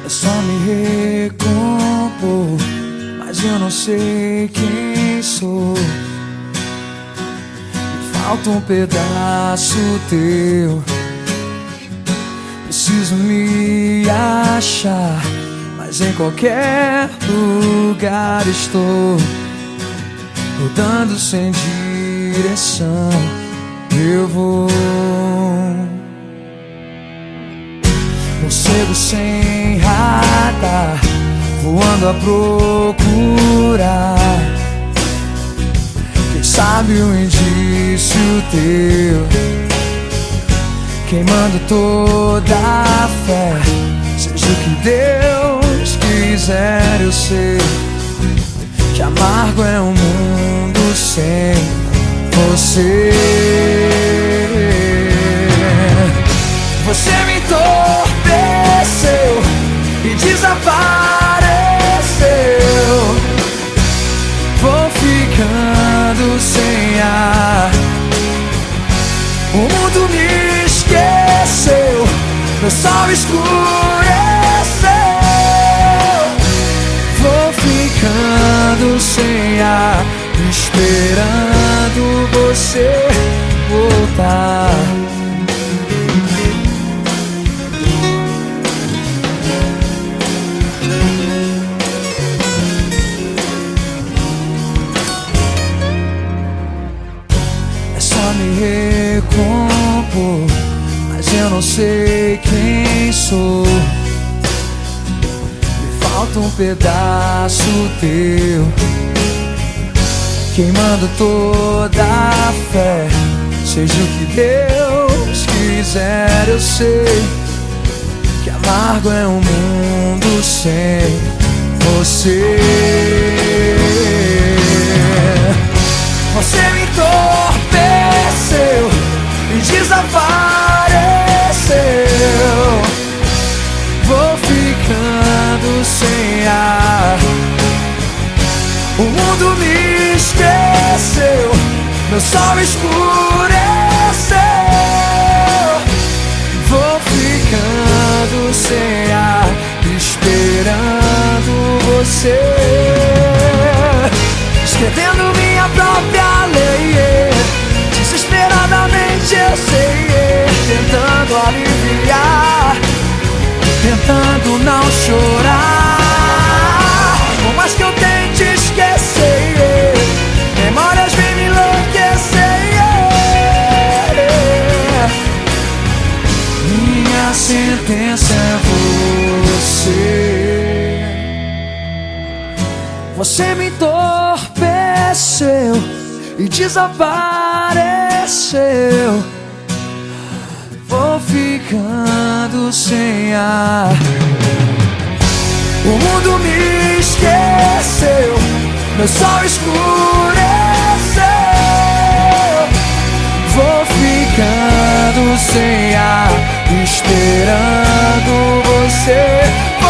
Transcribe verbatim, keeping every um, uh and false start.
É só me recompor, mas eu não sei quem sou. Me falta um pedaço teu. Preciso me achar, mas em qualquer lugar estou. Rodando sem direção, eu vou. Morcego sem radar, voando a procurar. Quem sabe o indício teu, queimando toda a fé. Seja o que Deus quiser, eu sei que amargo é um mundo sem você. Você me entorpeceu e desapareceu. Vou ficando sem ar. O mundo me esqueceu, meu sol escureceu. Vou ficando sem ar, esperando você voltar. É só me recompor, mas eu não sei quem sou. Me falta um pedaço teu, queimando toda a fé. Seja o que Deus quiser, eu sei que amargo é um mundo sem você. Você me entorpeceu e desapareceu. Vou ficando sem ar. O mundo me esqueceu, meu sol escureceu. Vou ficando sem ar, esperando você. Escrevendo minha própria lei, desesperadamente eu sei. Tentando aliviar, tentando não chorar. Por mais que eu tente esquecer, memórias vêm me enlouquecer. Minha sentença é você. Você me entorpeceu e desapareceu. Vou ficando sem ar. O mundo me esqueceu, meu sol escureceu. Vou ficando sem ar, esperando você